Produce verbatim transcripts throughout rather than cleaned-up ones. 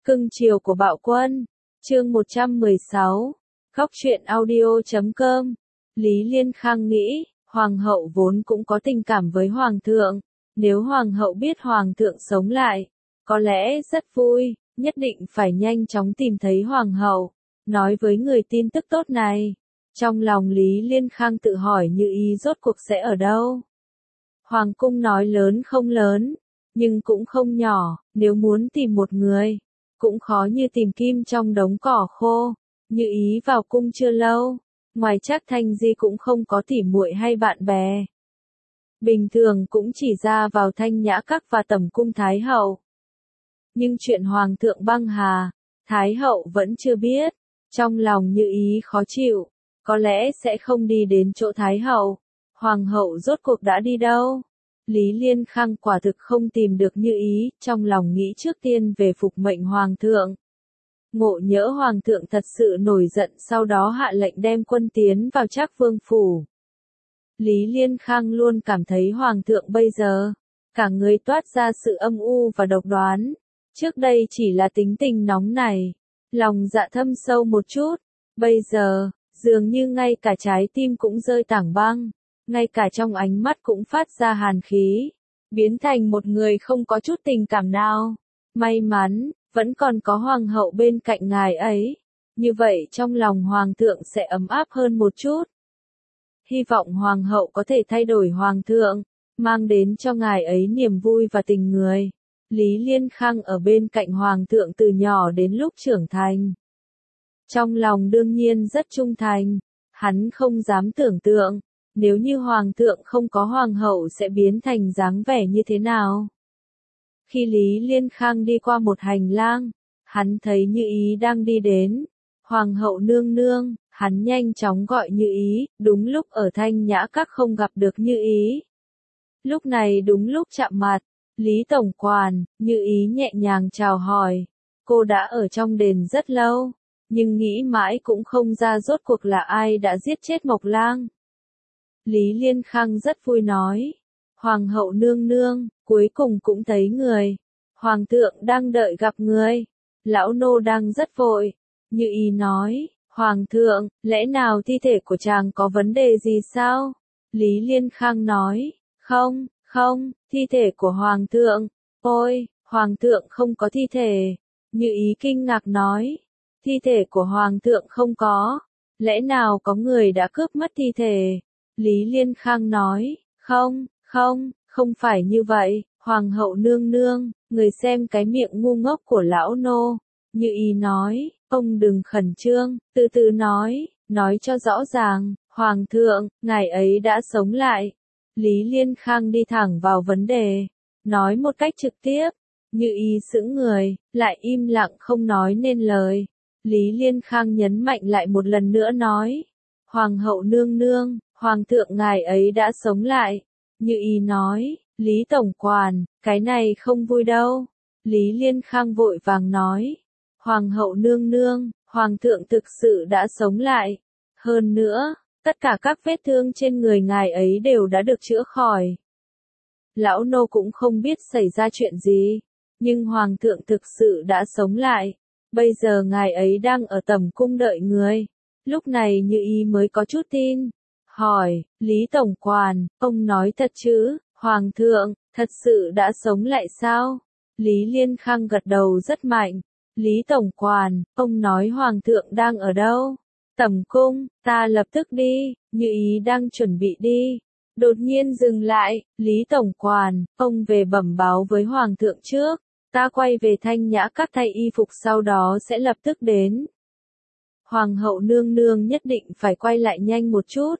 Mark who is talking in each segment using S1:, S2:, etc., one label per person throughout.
S1: Cưng chiều của Bạo Quân, chương một trăm mười sáu, Khóc truyện audio chấm com. Lý Liên Khang nghĩ, Hoàng hậu vốn cũng có tình cảm với Hoàng thượng, nếu Hoàng hậu biết Hoàng thượng sống lại, có lẽ rất vui, nhất định phải nhanh chóng tìm thấy Hoàng hậu, nói với người tin tức tốt này. Trong lòng Lý Liên Khang tự hỏi Như Ý rốt cuộc sẽ ở đâu. Hoàng cung nói lớn không lớn, nhưng cũng không nhỏ, nếu muốn tìm một người, cũng khó như tìm kim trong đống cỏ khô. Như Ý vào cung chưa lâu, ngoài Trác Thanh Di cũng không có tỉ muội hay bạn bè. Bình thường cũng chỉ ra vào Thanh Nhã Các và tẩm cung Thái hậu. Nhưng chuyện Hoàng thượng băng hà, Thái hậu vẫn chưa biết, trong lòng Như Ý khó chịu, có lẽ sẽ không đi đến chỗ Thái hậu. Hoàng hậu rốt cuộc đã đi đâu? Lý Liên Khang quả thực không tìm được Như Ý, trong lòng nghĩ trước tiên về phục mệnh Hoàng thượng. Ngộ nhỡ Hoàng thượng thật sự nổi giận sau đó hạ lệnh đem quân tiến vào Trác Vương phủ. Lý Liên Khang luôn cảm thấy Hoàng thượng bây giờ, cả người toát ra sự âm u và độc đoán. Trước đây chỉ là tính tình nóng này, lòng dạ thâm sâu một chút, bây giờ, dường như ngay cả trái tim cũng rơi tảng băng, ngay cả trong ánh mắt cũng phát ra hàn khí, biến thành một người không có chút tình cảm nào. May mắn, vẫn còn có Hoàng hậu bên cạnh ngài ấy, như vậy trong lòng Hoàng thượng sẽ ấm áp hơn một chút. Hy vọng Hoàng hậu có thể thay đổi Hoàng thượng, mang đến cho ngài ấy niềm vui và tình người. Lý Liên Khang ở bên cạnh Hoàng thượng từ nhỏ đến lúc trưởng thành. Trong lòng đương nhiên rất trung thành, hắn không dám tưởng tượng, nếu như Hoàng thượng không có Hoàng hậu sẽ biến thành dáng vẻ như thế nào. Khi Lý Liên Khang đi qua một hành lang, hắn thấy Như Ý đang đi đến. Hoàng hậu nương nương, hắn nhanh chóng gọi Như Ý, đúng lúc ở Thanh Nhã Các không gặp được Như Ý. Lúc này đúng lúc chạm mặt, Lý tổng quản, Như Ý nhẹ nhàng chào hỏi. Cô đã ở trong đền rất lâu, nhưng nghĩ mãi cũng không ra rốt cuộc là ai đã giết chết Mộc Lang. Lý Liên Khang rất vui nói, Hoàng hậu nương nương, cuối cùng cũng thấy người. Hoàng thượng đang đợi gặp người. Lão nô đang rất vội. Như Ý nói, Hoàng thượng, lẽ nào thi thể của chàng có vấn đề gì sao? Lý Liên Khang nói, không, không, thi thể của Hoàng thượng. Ôi, Hoàng thượng không có thi thể. Như Ý kinh ngạc nói, thi thể của Hoàng thượng không có. Lẽ nào có người đã cướp mất thi thể? Lý Liên Khang nói, không, không, không phải như vậy, Hoàng hậu nương nương, người xem cái miệng ngu ngốc của lão nô. Như Ý nói, ông đừng khẩn trương, từ từ nói, nói cho rõ ràng, Hoàng thượng, ngài ấy đã sống lại. Lý Liên Khang đi thẳng vào vấn đề, nói một cách trực tiếp. Như Ý sững người, lại im lặng không nói nên lời. Lý Liên Khang nhấn mạnh lại một lần nữa nói, Hoàng hậu nương nương, Hoàng thượng ngài ấy đã sống lại. Như Ý nói, Lý tổng quản, cái này không vui đâu. Lý Liên Khang vội vàng nói, Hoàng hậu nương nương, Hoàng thượng thực sự đã sống lại. Hơn nữa, tất cả các vết thương trên người ngài ấy đều đã được chữa khỏi. Lão nô cũng không biết xảy ra chuyện gì, nhưng Hoàng thượng thực sự đã sống lại. Bây giờ ngài ấy đang ở tẩm cung đợi người. Lúc này Như Ý mới có chút tin. Hỏi, Lý tổng quản, ông nói thật chứ, Hoàng thượng, thật sự đã sống lại sao? Lý Liên Khang gật đầu rất mạnh. Lý tổng quản, ông nói Hoàng thượng đang ở đâu? Tẩm cung, ta lập tức đi. Như Ý đang chuẩn bị đi. Đột nhiên dừng lại, Lý tổng quản, ông về bẩm báo với Hoàng thượng trước. Ta quay về Thanh Nhã Các thay y phục sau đó sẽ lập tức đến. Hoàng hậu nương nương nhất định phải quay lại nhanh một chút.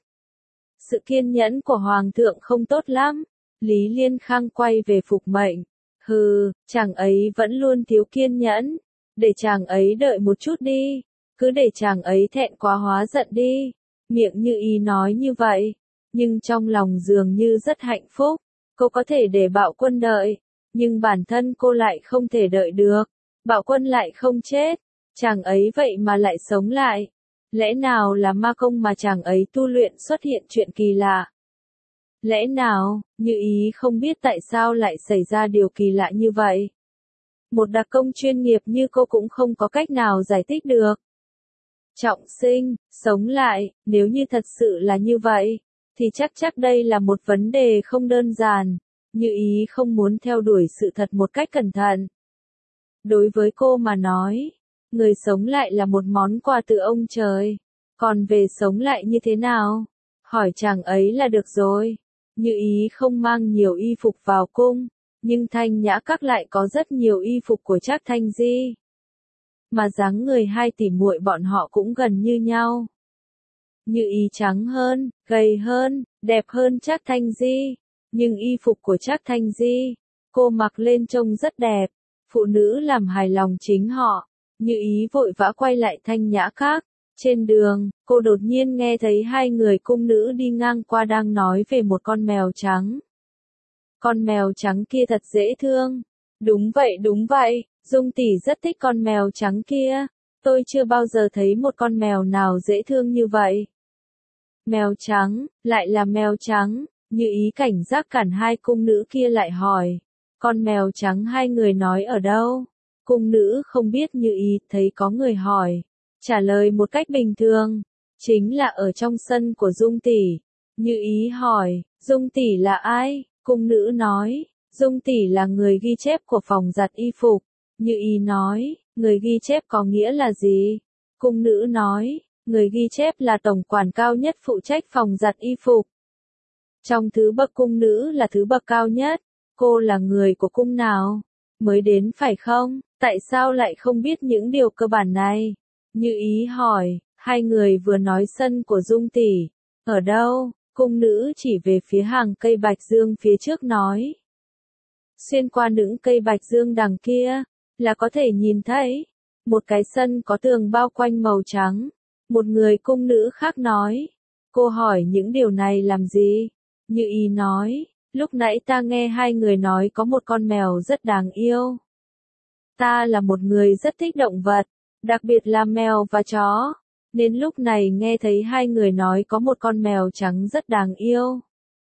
S1: Sự kiên nhẫn của Hoàng thượng không tốt lắm. Lý Liên Khang quay về phục mệnh. Hừ, chàng ấy vẫn luôn thiếu kiên nhẫn. Để chàng ấy đợi một chút đi. Cứ để chàng ấy thẹn quá hóa giận đi. Miệng Như Ý nói như vậy. Nhưng trong lòng dường như rất hạnh phúc. Cô có thể để Bạo Quân đợi. Nhưng bản thân cô lại không thể đợi được. Bạo Quân lại không chết. Chàng ấy vậy mà lại sống lại. Lẽ nào là ma công mà chàng ấy tu luyện xuất hiện chuyện kỳ lạ? Lẽ nào, Như Ý không biết tại sao lại xảy ra điều kỳ lạ như vậy? Một đặc công chuyên nghiệp như cô cũng không có cách nào giải thích được. Trọng sinh, sống lại, nếu như thật sự là như vậy, thì chắc chắc đây là một vấn đề không đơn giản. Như ý không muốn theo đuổi sự thật một cách cẩn thận. Đối với cô mà nói, người sống lại là một món quà từ ông trời. Còn về sống lại như thế nào? Hỏi chàng ấy là được rồi. Như ý không mang nhiều y phục vào cung, nhưng Thanh Nhã Các lại có rất nhiều y phục của Trác Thanh Di. Mà dáng người hai tỷ muội bọn họ cũng gần như nhau. Như ý trắng hơn, gầy hơn, đẹp hơn Trác Thanh Di, nhưng y phục của Trác Thanh Di, cô mặc lên trông rất đẹp, phụ nữ làm hài lòng chính họ. Như ý vội vã quay lại Thanh Nhã Các. Trên đường, cô đột nhiên nghe thấy hai người cung nữ đi ngang qua đang nói về một con mèo trắng. Con mèo trắng kia thật dễ thương. Đúng vậy đúng vậy, Dung tỷ rất thích con mèo trắng kia. Tôi chưa bao giờ thấy một con mèo nào dễ thương như vậy. Mèo trắng, lại là mèo trắng, Như ý cảnh giác cản hai cung nữ kia lại hỏi. Con mèo trắng hai người nói ở đâu? Cung nữ không biết Như ý thấy có người hỏi. Trả lời một cách bình thường. Chính là ở trong sân của Dung tỷ. Như ý hỏi, Dung tỷ là ai? Cung nữ nói, Dung tỷ là người ghi chép của phòng giặt y phục. Như ý nói, người ghi chép có nghĩa là gì? Cung nữ nói, người ghi chép là tổng quản cao nhất phụ trách phòng giặt y phục. Trong thứ bậc cung nữ là thứ bậc cao nhất, cô là người của cung nào? Mới đến phải không? Tại sao lại không biết những điều cơ bản này? Như ý hỏi, hai người vừa nói sân của Dung tỷ. Ở đâu? Cung nữ chỉ về phía hàng cây bạch dương phía trước nói. Xuyên qua những cây bạch dương đằng kia, là có thể nhìn thấy. Một cái sân có tường bao quanh màu trắng. Một người cung nữ khác nói. Cô hỏi những điều này làm gì? Như ý nói, lúc nãy ta nghe hai người nói có một con mèo rất đáng yêu. Ta là một người rất thích động vật, đặc biệt là mèo và chó. Nên lúc này nghe thấy hai người nói có một con mèo trắng rất đáng yêu.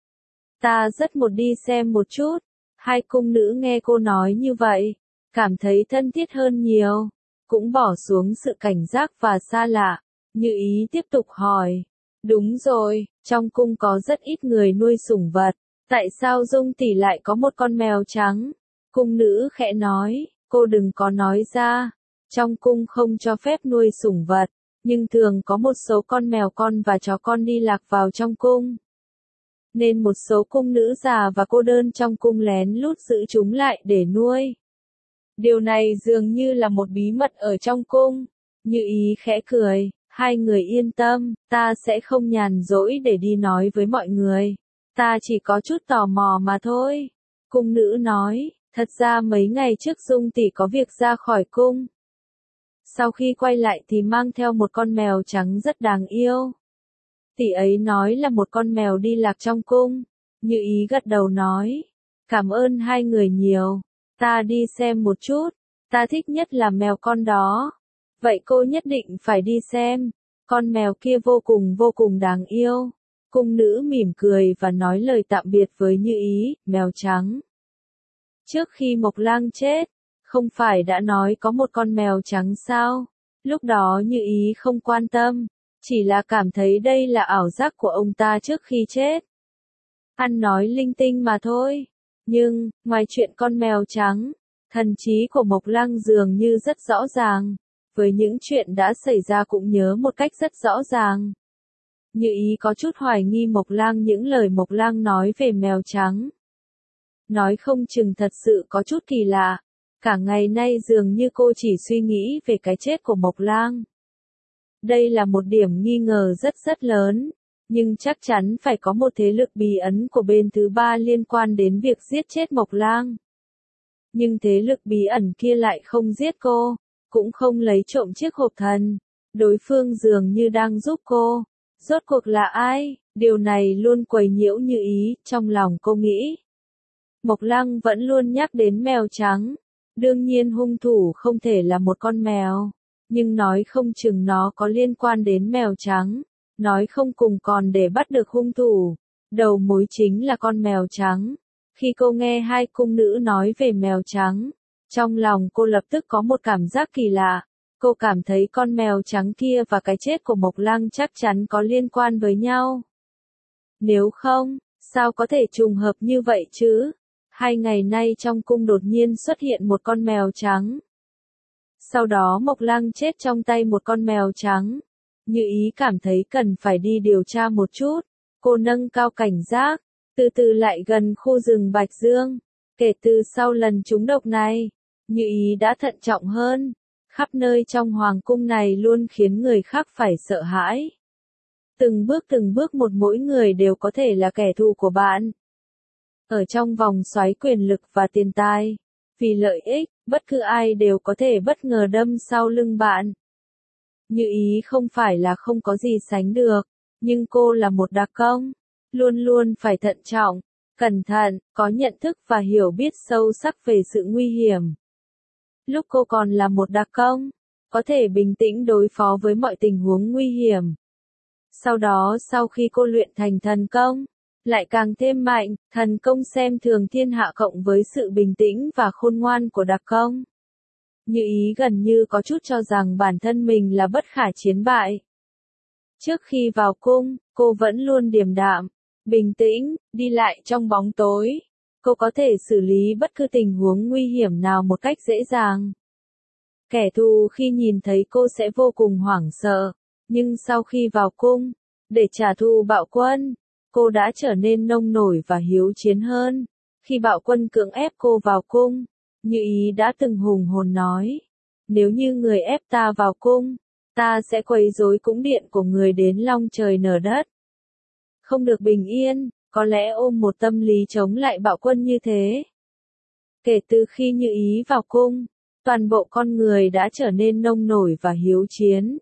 S1: Ta rất muốn đi xem một chút. Hai cung nữ nghe cô nói như vậy, cảm thấy thân thiết hơn nhiều, cũng bỏ xuống sự cảnh giác và xa lạ. Như ý tiếp tục hỏi. Đúng rồi, trong cung có rất ít người nuôi sủng vật. Tại sao Dung tỷ lại có một con mèo trắng? Cung nữ khẽ nói, cô đừng có nói ra. Trong cung không cho phép nuôi sủng vật, nhưng thường có một số con mèo con và chó con đi lạc vào trong cung. Nên một số cung nữ già và cô đơn trong cung lén lút giữ chúng lại để nuôi. Điều này dường như là một bí mật ở trong cung. Như ý khẽ cười, hai người yên tâm, ta sẽ không nhàn rỗi để đi nói với mọi người. Ta chỉ có chút tò mò mà thôi. Cung nữ nói, thật ra mấy ngày trước Dung tỷ có việc ra khỏi cung. Sau khi quay lại thì mang theo một con mèo trắng rất đáng yêu. Tỷ ấy nói là một con mèo đi lạc trong cung. Như ý gật đầu nói, cảm ơn hai người nhiều. Ta đi xem một chút, ta thích nhất là mèo con đó. Vậy cô nhất định phải đi xem, con mèo kia vô cùng vô cùng đáng yêu. Cung nữ mỉm cười và nói lời tạm biệt với Như ý, mèo trắng. Trước khi Mộc Lang chết, không phải đã nói có một con mèo trắng sao? Lúc đó Như ý không quan tâm, chỉ là cảm thấy đây là ảo giác của ông ta trước khi chết. Ăn nói linh tinh mà thôi. Nhưng, ngoài chuyện con mèo trắng, thần trí của Mộc Lang dường như rất rõ ràng. Với những chuyện đã xảy ra cũng nhớ một cách rất rõ ràng. Như ý có chút hoài nghi Mộc Lang những lời Mộc Lang nói về mèo trắng. Nói không chừng thật sự có chút kỳ lạ. Cả ngày nay dường như cô chỉ suy nghĩ về cái chết của Mộc Lang. Đây là một điểm nghi ngờ rất rất lớn. Nhưng chắc chắn phải có một thế lực bí ẩn của bên thứ ba liên quan đến việc giết chết Mộc Lang. Nhưng thế lực bí ẩn kia lại không giết cô, cũng không lấy trộm chiếc hộp thần. Đối phương dường như đang giúp cô. Rốt cuộc là ai? Điều này luôn quấy nhiễu Như ý, trong lòng cô nghĩ. Mộc Lang vẫn luôn nhắc đến mèo trắng. Đương nhiên hung thủ không thể là một con mèo. Nhưng nói không chừng nó có liên quan đến mèo trắng. Nói không cùng còn để bắt được hung thủ. Đầu mối chính là con mèo trắng. Khi cô nghe hai cung nữ nói về mèo trắng, Trong lòng cô lập tức có một cảm giác kỳ lạ. Cô cảm thấy con mèo trắng kia và cái chết của Mộc Lăng chắc chắn có liên quan với nhau. Nếu không, sao có thể trùng hợp như vậy chứ? Hai ngày nay trong cung đột nhiên xuất hiện một con mèo trắng. Sau đó Mộc Lăng chết trong tay một con mèo trắng. Như Ý cảm thấy cần phải đi điều tra một chút. Cô nâng cao cảnh giác, từ từ lại gần khu rừng Bạch Dương. Kể từ sau lần trúng độc này, Như Ý đã thận trọng hơn. Khắp nơi trong hoàng cung này luôn khiến người khác phải sợ hãi. Từng bước từng bước một mỗi người đều có thể là kẻ thù của bạn. Ở trong vòng xoáy quyền lực và tiền tài, vì lợi ích, bất cứ ai đều có thể bất ngờ đâm sau lưng bạn. Như Ý không phải là không có gì sánh được, nhưng cô là một đặc công, luôn luôn phải thận trọng, cẩn thận, có nhận thức và hiểu biết sâu sắc về sự nguy hiểm. Lúc cô còn là một đặc công, có thể bình tĩnh đối phó với mọi tình huống nguy hiểm. Sau đó sau khi cô luyện thành thần công, lại càng thêm mạnh, thần công xem thường thiên hạ cộng với sự bình tĩnh và khôn ngoan của đặc công. Như Ý gần như có chút cho rằng bản thân mình là bất khả chiến bại. Trước khi vào cung, cô vẫn luôn điềm đạm, bình tĩnh, đi lại trong bóng tối. Cô có thể xử lý bất cứ tình huống nguy hiểm nào một cách dễ dàng. Kẻ thù khi nhìn thấy cô sẽ vô cùng hoảng sợ, nhưng sau khi vào cung, để trả thù Bạo Quân, cô đã trở nên nông nổi và hiếu chiến hơn. Khi Bạo Quân cưỡng ép cô vào cung, Như Ý đã từng hùng hồn nói, nếu như người ép ta vào cung, ta sẽ quấy rối cung điện của người đến long trời nở đất. Không được bình yên, có lẽ ôm một tâm lý chống lại Bạo Quân như thế. Kể từ khi Như Ý vào cung, toàn bộ con người đã trở nên nông nổi và hiếu chiến.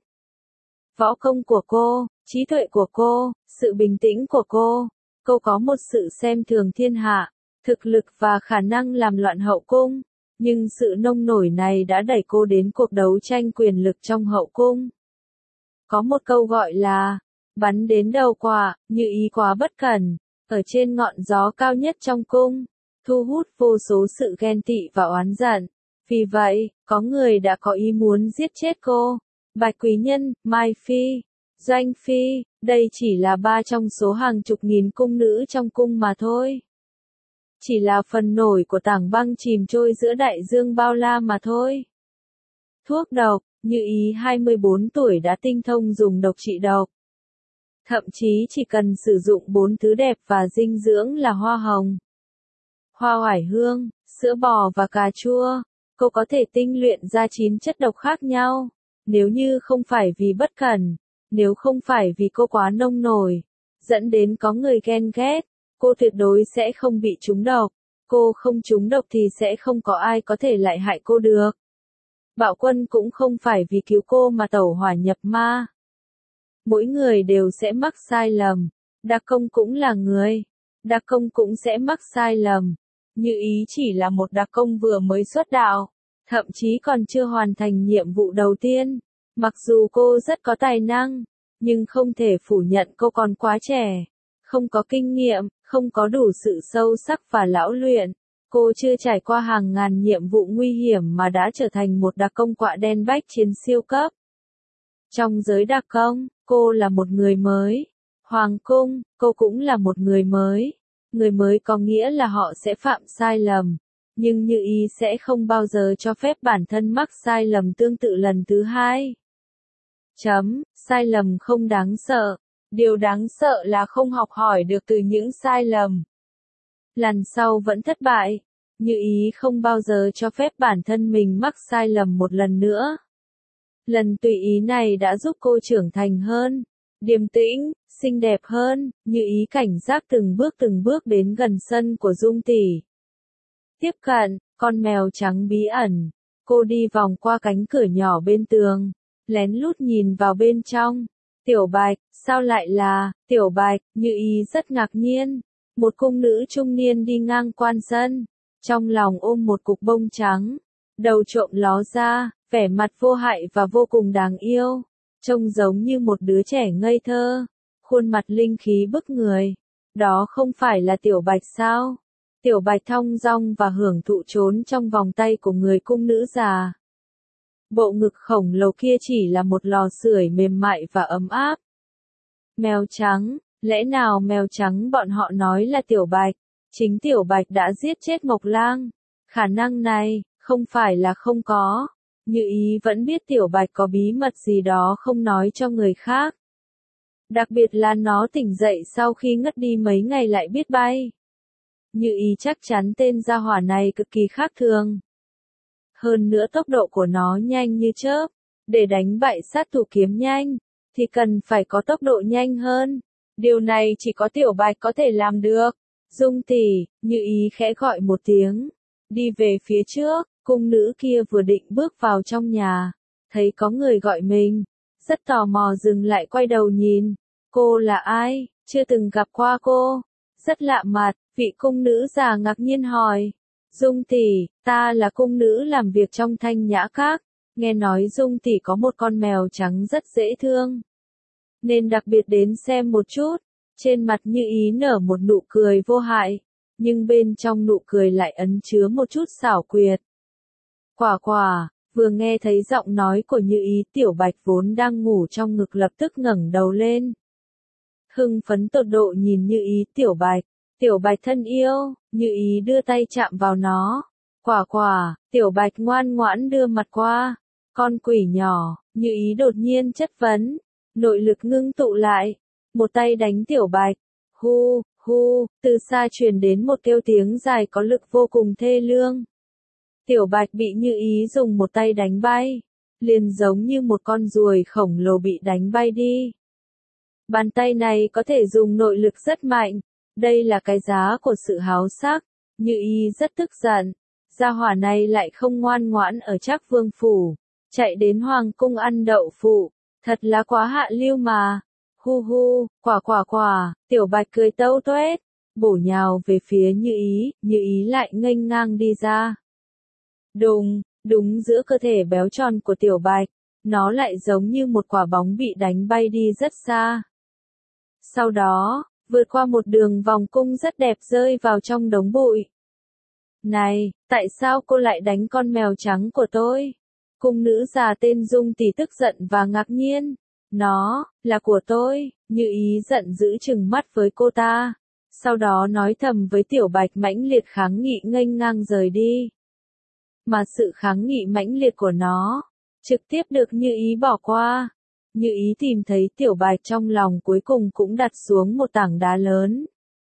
S1: Võ công của cô, trí tuệ của cô, sự bình tĩnh của cô, cô có một sự xem thường thiên hạ, thực lực và khả năng làm loạn hậu cung, nhưng sự nông nổi này đã đẩy cô đến cuộc đấu tranh quyền lực trong hậu cung. Có một câu gọi là, bắn đến đầu quả, Như Ý quá bất cẩn, ở trên ngọn gió cao nhất trong cung, thu hút vô số sự ghen tị và oán giận. Vì vậy, có người đã có ý muốn giết chết cô. Bạch Quý Nhân, Mai Phi, Doanh Phi, đây chỉ là ba trong số hàng chục nghìn cung nữ trong cung mà thôi. Chỉ là phần nổi của tảng băng chìm trôi giữa đại dương bao la mà thôi. Thuốc độc, Như Ý hai mươi bốn tuổi đã tinh thông dùng độc trị độc. Thậm chí chỉ cần sử dụng bốn thứ đẹp và dinh dưỡng là hoa hồng, hoa oải hương, sữa bò và cà chua, cô có thể tinh luyện ra chín chất độc khác nhau. Nếu như không phải vì bất cẩn, nếu không phải vì cô quá nông nổi, dẫn đến có người ghen ghét, cô tuyệt đối sẽ không bị trúng độc. Cô không trúng độc thì sẽ không có ai có thể lại hại cô được. Bạo Quân cũng không phải vì cứu cô mà tẩu hỏa nhập ma. Mỗi người đều sẽ mắc sai lầm. Đặc công cũng là người. Đặc công cũng sẽ mắc sai lầm. Như Ý chỉ là một đặc công vừa mới xuất đạo, thậm chí còn chưa hoàn thành nhiệm vụ đầu tiên. Mặc dù cô rất có tài năng, nhưng không thể phủ nhận cô còn quá trẻ, không có kinh nghiệm, không có đủ sự sâu sắc và lão luyện. Cô chưa trải qua hàng ngàn nhiệm vụ nguy hiểm mà đã trở thành một đặc công quạ đen bách chiến siêu cấp. Trong giới đặc công, cô là một người mới. Hoàng cung, cô cũng là một người mới. Người mới có nghĩa là họ sẽ phạm sai lầm. Nhưng Như Ý sẽ không bao giờ cho phép bản thân mắc sai lầm tương tự lần thứ hai. Chấm, sai lầm không đáng sợ. Điều đáng sợ là không học hỏi được từ những sai lầm. Lần sau vẫn thất bại. Như Ý không bao giờ cho phép bản thân mình mắc sai lầm một lần nữa. Lần tùy ý này đã giúp cô trưởng thành hơn, điềm tĩnh, xinh đẹp hơn. Như Ý cảnh giác từng bước từng bước đến gần sân của Dung tỷ. Tiếp cận, con mèo trắng bí ẩn. Cô đi vòng qua cánh cửa nhỏ bên tường, lén lút nhìn vào bên trong. Tiểu Bạch, sao lại là, Tiểu Bạch, Như Ý rất ngạc nhiên. Một cung nữ trung niên đi ngang quan sân, trong lòng ôm một cục bông trắng, đầu trộm ló ra, vẻ mặt vô hại và vô cùng đáng yêu, trông giống như một đứa trẻ ngây thơ, khuôn mặt linh khí bức người. Đó không phải là Tiểu Bạch sao? Tiểu Bạch thong dong và hưởng thụ trốn trong vòng tay của người cung nữ già. Bộ ngực khổng lồ kia chỉ là một lò sưởi mềm mại và ấm áp. Mèo trắng, lẽ nào mèo trắng bọn họ nói là Tiểu Bạch? Chính Tiểu Bạch đã giết chết Mộc Lang. Khả năng này, không phải là không có. Như Ý vẫn biết Tiểu Bạch có bí mật gì đó không nói cho người khác. Đặc biệt là nó tỉnh dậy sau khi ngất đi mấy ngày lại biết bay. Như Ý chắc chắn tên gia hỏa này cực kỳ khác thường. Hơn nữa tốc độ của nó nhanh như chớp. Để đánh bại sát thủ kiếm nhanh, thì cần phải có tốc độ nhanh hơn. Điều này chỉ có Tiểu Bạch có thể làm được. Dung tỷ, Như Ý khẽ gọi một tiếng. Đi về phía trước, cung nữ kia vừa định bước vào trong nhà. Thấy có người gọi mình. Rất tò mò dừng lại quay đầu nhìn. Cô là ai? Chưa từng gặp qua cô. Rất lạ mặt, vị cung nữ già ngạc nhiên hỏi. Dung tỷ, ta là cung nữ làm việc trong Thanh Nhã Các. Nghe nói Dung tỷ có một con mèo trắng rất dễ thương. Nên đặc biệt đến xem một chút. Trên mặt Như Ý nở một nụ cười vô hại. Nhưng bên trong nụ cười lại ẩn chứa một chút xảo quyệt. Quả quả, vừa nghe thấy giọng nói của Như Ý, Tiểu Bạch vốn đang ngủ trong ngực lập tức ngẩng đầu lên. Hưng phấn tột độ nhìn Như Ý. Tiểu Bạch, Tiểu Bạch thân yêu. Như Ý đưa tay chạm vào nó. Quả quả, Tiểu Bạch ngoan ngoãn đưa mặt qua. Con quỷ nhỏ, Như Ý đột nhiên chất vấn. Nội lực ngưng tụ lại. Một tay đánh Tiểu Bạch. Hu, hu, từ xa truyền đến một kêu tiếng dài có lực vô cùng thê lương. Tiểu Bạch bị Như Ý dùng một tay đánh bay. Liền giống như một con ruồi khổng lồ bị đánh bay đi. Bàn tay này có thể dùng nội lực rất mạnh. Đây là cái giá của sự háo sắc. Như Ý rất tức giận. Gia hỏa này lại không ngoan ngoãn ở Trác Vương phủ. Chạy đến hoàng cung ăn đậu phụ. Thật là quá hạ lưu mà. Hu hu, quả quả quả, Tiểu Bạch cười tâu tuét. Bổ nhào về phía Như Ý. Như Ý lại nghênh ngang đi ra. Đùng, đúng giữa cơ thể béo tròn của Tiểu Bạch. Nó lại giống như một quả bóng bị đánh bay đi rất xa. Sau đó, vượt qua một đường vòng cung rất đẹp rơi vào trong đống bụi. Này, tại sao cô lại đánh con mèo trắng của tôi? Cung nữ già tên Dung tỷ tức giận và ngạc nhiên. Nó, là của tôi. Như Ý giận dữ trừng mắt với cô ta. Sau đó nói thầm với Tiểu Bạch mãnh liệt kháng nghị nghênh ngang rời đi. Mà sự kháng nghị mãnh liệt của nó, trực tiếp được Như Ý bỏ qua. Như Ý tìm thấy Tiểu Bạch trong lòng cuối cùng cũng đặt xuống một tảng đá lớn.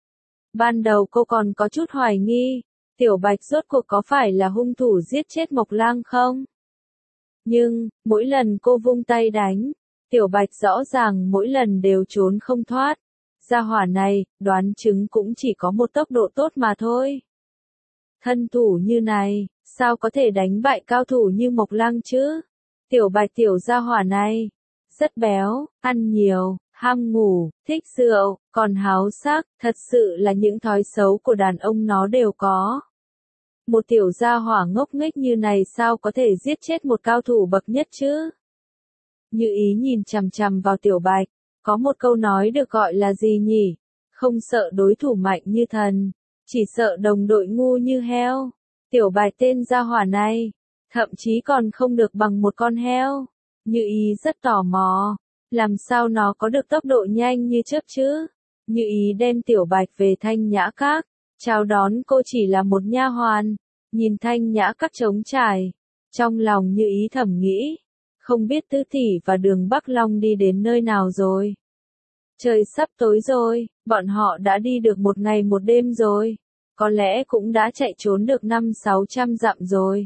S1: Ban đầu cô còn có chút hoài nghi, Tiểu Bạch rốt cuộc có phải là hung thủ giết chết Mộc Lang không? Nhưng, mỗi lần cô vung tay đánh, Tiểu Bạch rõ ràng mỗi lần đều trốn không thoát. Gia hỏa này, đoán chứng cũng chỉ có một tốc độ tốt mà thôi. Thân thủ như này, sao có thể đánh bại cao thủ như Mộc Lang chứ? Tiểu Bạch tiểu gia hỏa này, rất béo, ăn nhiều, ham ngủ, thích rượu, còn háo sắc, thật sự là những thói xấu của đàn ông nó đều có. Một tiểu gia hỏa ngốc nghếch như này sao có thể giết chết một cao thủ bậc nhất chứ? Như Ý nhìn chằm chằm vào Tiểu Bạch, có một câu nói được gọi là gì nhỉ? Không sợ đối thủ mạnh như thần, chỉ sợ đồng đội ngu như heo. Tiểu Bạch tên gia hỏa này, thậm chí còn không được bằng một con heo. Như Ý rất tò mò, làm sao nó có được tốc độ nhanh như chớp chứ? Như Ý đem Tiểu Bạch về Thanh Nhã Các, chào đón cô chỉ là một nha hoàn, nhìn Thanh Nhã Các trống trải, trong lòng Như Ý thầm nghĩ, không biết Tư Tỷ và Đường Bắc Long đi đến nơi nào rồi. Trời sắp tối rồi, bọn họ đã đi được một ngày một đêm rồi, có lẽ cũng đã chạy trốn được năm sáu trăm dặm rồi.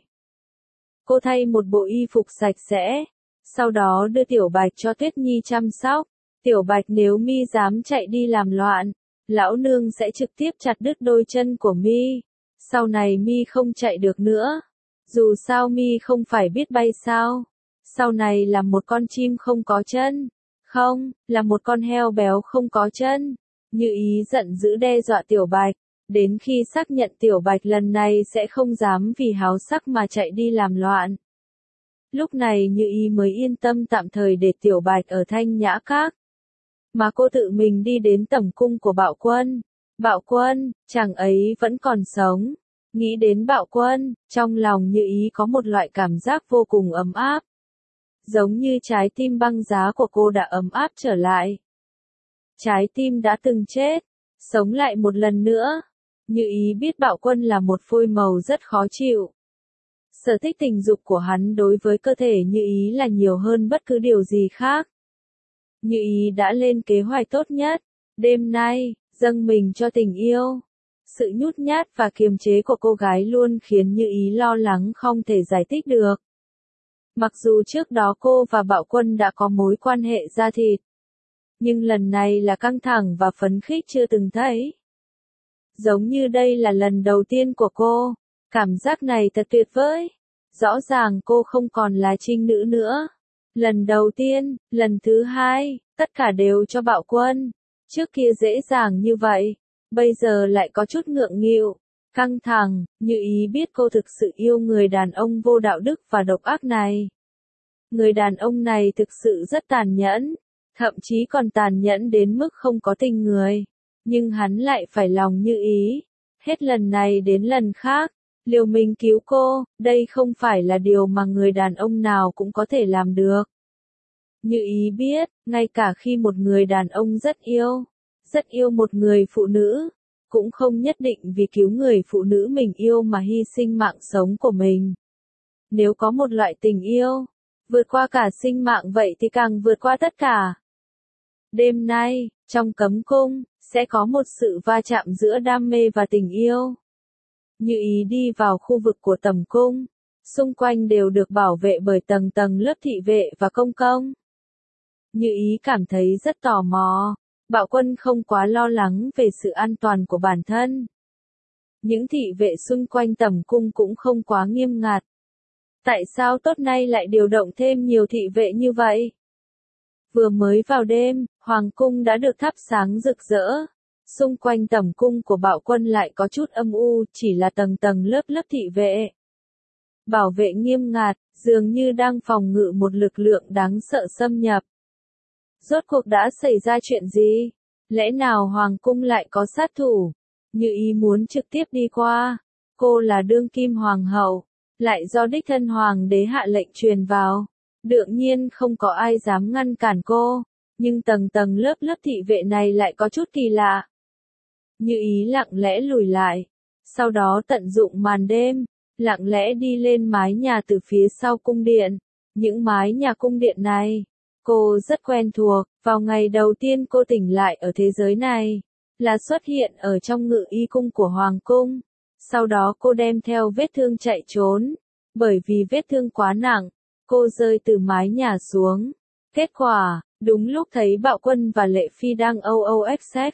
S1: Cô thay một bộ y phục sạch sẽ, sau đó đưa Tiểu Bạch cho Tuyết Nhi chăm sóc. Tiểu Bạch nếu mi dám chạy đi làm loạn, lão nương sẽ trực tiếp chặt đứt đôi chân của mi. Sau này mi không chạy được nữa. Dù sao mi không phải biết bay sao. Sau này là một con chim không có chân. Không, là một con heo béo không có chân. Như Ý giận dữ đe dọa Tiểu Bạch. Đến khi xác nhận Tiểu Bạch lần này sẽ không dám vì háo sắc mà chạy đi làm loạn. Lúc này Như Ý mới yên tâm tạm thời để Tiểu Bạch ở Thanh Nhã Các. Mà cô tự mình đi đến tẩm cung của Bạo Quân. Bạo Quân, chàng ấy vẫn còn sống. Nghĩ đến Bạo Quân, trong lòng Như Ý có một loại cảm giác vô cùng ấm áp. Giống như trái tim băng giá của cô đã ấm áp trở lại. Trái tim đã từng chết, sống lại một lần nữa. Như Ý biết Bạo Quân là một phôi màu rất khó chịu. Sở thích tình dục của hắn đối với cơ thể Như Ý là nhiều hơn bất cứ điều gì khác. Như Ý đã lên kế hoạch tốt nhất. Đêm nay, dâng mình cho tình yêu. Sự nhút nhát và kiềm chế của cô gái luôn khiến Như Ý lo lắng không thể giải thích được. Mặc dù trước đó cô và Bạo Quân đã có mối quan hệ da thịt. Nhưng lần này là căng thẳng và phấn khích chưa từng thấy. Giống như đây là lần đầu tiên của cô. Cảm giác này thật tuyệt vời. Rõ ràng cô không còn là trinh nữ nữa. Lần đầu tiên, lần thứ hai, tất cả đều cho Bạo Quân. Trước kia dễ dàng như vậy, bây giờ lại có chút ngượng nghịu, căng thẳng. Như Ý biết cô thực sự yêu người đàn ông vô đạo đức và độc ác này. Người đàn ông này thực sự rất tàn nhẫn, thậm chí còn tàn nhẫn đến mức không có tình người. Nhưng hắn lại phải lòng Như Ý. Hết lần này đến lần khác, liều mình cứu cô, đây không phải là điều mà người đàn ông nào cũng có thể làm được. Như Ý biết, ngay cả khi một người đàn ông rất yêu, rất yêu một người phụ nữ, cũng không nhất định vì cứu người phụ nữ mình yêu mà hy sinh mạng sống của mình. Nếu có một loại tình yêu, vượt qua cả sinh mạng vậy thì càng vượt qua tất cả. Đêm nay, trong cấm cung, sẽ có một sự va chạm giữa đam mê và tình yêu. Như Ý đi vào khu vực của tầm cung, xung quanh đều được bảo vệ bởi tầng tầng lớp thị vệ và công công. Như Ý cảm thấy rất tò mò, Bạo Quân không quá lo lắng về sự an toàn của bản thân. Những thị vệ xung quanh tầm cung cũng không quá nghiêm ngặt. Tại sao tốt nay lại điều động thêm nhiều thị vệ như vậy? Vừa mới vào đêm, Hoàng cung đã được thắp sáng rực rỡ. Xung quanh tầm cung của Bạo Quân lại có chút âm u, chỉ là tầng tầng lớp lớp thị vệ. Bảo vệ nghiêm ngặt, dường như đang phòng ngự một lực lượng đáng sợ xâm nhập. Rốt cuộc đã xảy ra chuyện gì? Lẽ nào Hoàng cung lại có sát thủ? Như Ý muốn trực tiếp đi qua. Cô là đương kim hoàng hậu, lại do đích thân hoàng đế hạ lệnh truyền vào. Đương nhiên không có ai dám ngăn cản cô, nhưng tầng tầng lớp lớp thị vệ này lại có chút kỳ lạ. Như Ý lặng lẽ lùi lại, sau đó tận dụng màn đêm, lặng lẽ đi lên mái nhà từ phía sau cung điện. Những mái nhà cung điện này, cô rất quen thuộc. Vào ngày đầu tiên cô tỉnh lại ở thế giới này, là xuất hiện ở trong ngự y cung của Hoàng cung. Sau đó cô đem theo vết thương chạy trốn. Bởi vì vết thương quá nặng, cô rơi từ mái nhà xuống. Kết quả, đúng lúc thấy Bạo Quân và Lệ Phi đang âu âu ếch sex.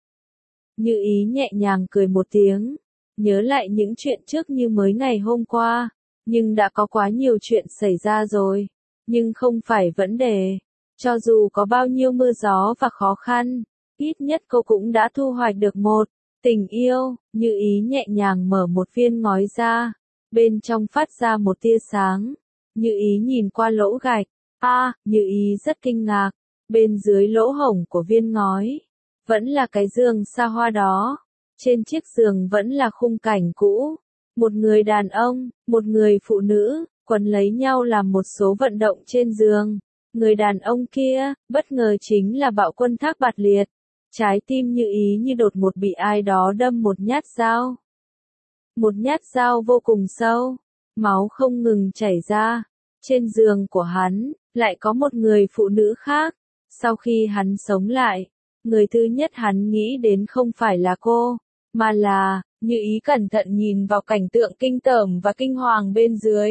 S1: Như Ý nhẹ nhàng cười một tiếng, nhớ lại những chuyện trước như mới ngày hôm qua. Nhưng đã có quá nhiều chuyện xảy ra rồi. Nhưng không phải vấn đề. Cho dù có bao nhiêu mưa gió và khó khăn, ít nhất cô cũng đã thu hoạch được một tình yêu. Như Ý nhẹ nhàng mở một viên ngói ra, bên trong phát ra một tia sáng. Như Ý nhìn qua lỗ gạch, a, à, Như Ý rất kinh ngạc, bên dưới lỗ hổng của viên ngói, vẫn là cái giường xa hoa đó. Trên chiếc giường vẫn là khung cảnh cũ, một người đàn ông, một người phụ nữ, quấn lấy nhau làm một số vận động trên giường. Người đàn ông kia, bất ngờ chính là Bạo Quân Thác Bạt Liệt. Trái tim Như Ý như đột ngột bị ai đó đâm một nhát dao. Một nhát dao vô cùng sâu, máu không ngừng chảy ra. Trên giường của hắn, lại có một người phụ nữ khác. Sau khi hắn sống lại, người thứ nhất hắn nghĩ đến không phải là cô, mà là, Như Ý cẩn thận nhìn vào cảnh tượng kinh tởm và kinh hoàng bên dưới.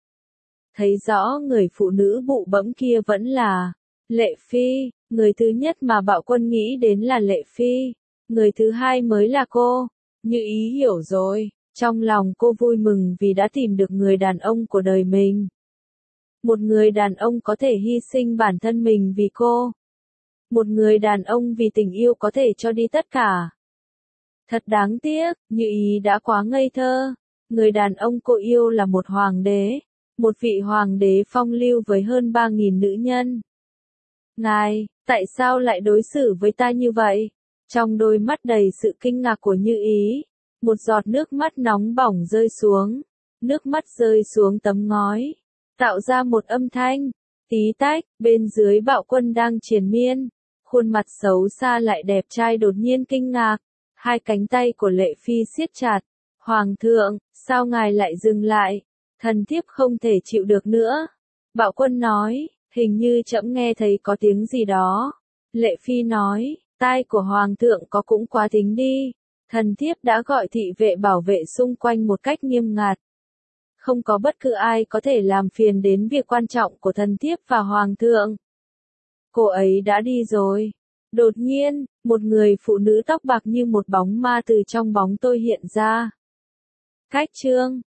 S1: Thấy rõ người phụ nữ bụ bẫm kia vẫn là Lệ Phi. Người thứ nhất mà Bạo Quân nghĩ đến là Lệ Phi. Người thứ hai mới là cô. Như Ý hiểu rồi. Trong lòng cô vui mừng vì đã tìm được người đàn ông của đời mình. Một người đàn ông có thể hy sinh bản thân mình vì cô. Một người đàn ông vì tình yêu có thể cho đi tất cả. Thật đáng tiếc, Như Ý đã quá ngây thơ. Người đàn ông cô yêu là một hoàng đế. Một vị hoàng đế phong lưu với hơn ba nghìn nữ nhân. Ngài, tại sao lại đối xử với ta như vậy? Trong đôi mắt đầy sự kinh ngạc của Như Ý, một giọt nước mắt nóng bỏng rơi xuống. Nước mắt rơi xuống tấm ngói, tạo ra một âm thanh, tí tách, bên dưới Bạo Quân đang triền miên. Khuôn mặt xấu xa lại đẹp trai đột nhiên kinh ngạc, hai cánh tay của Lệ Phi siết chặt. Hoàng thượng, sao ngài lại dừng lại? Thần thiếp không thể chịu được nữa. Bạo Quân nói, hình như trẫm nghe thấy có tiếng gì đó. Lệ Phi nói, tai của Hoàng thượng có cũng quá thính đi. Thần thiếp đã gọi thị vệ bảo vệ xung quanh một cách nghiêm ngặt. Không có bất cứ ai có thể làm phiền đến việc quan trọng của thần thiếp và Hoàng thượng. Cô ấy đã đi rồi. Đột nhiên, một người phụ nữ tóc bạc như một bóng ma từ trong bóng tôi hiện ra. Cách chương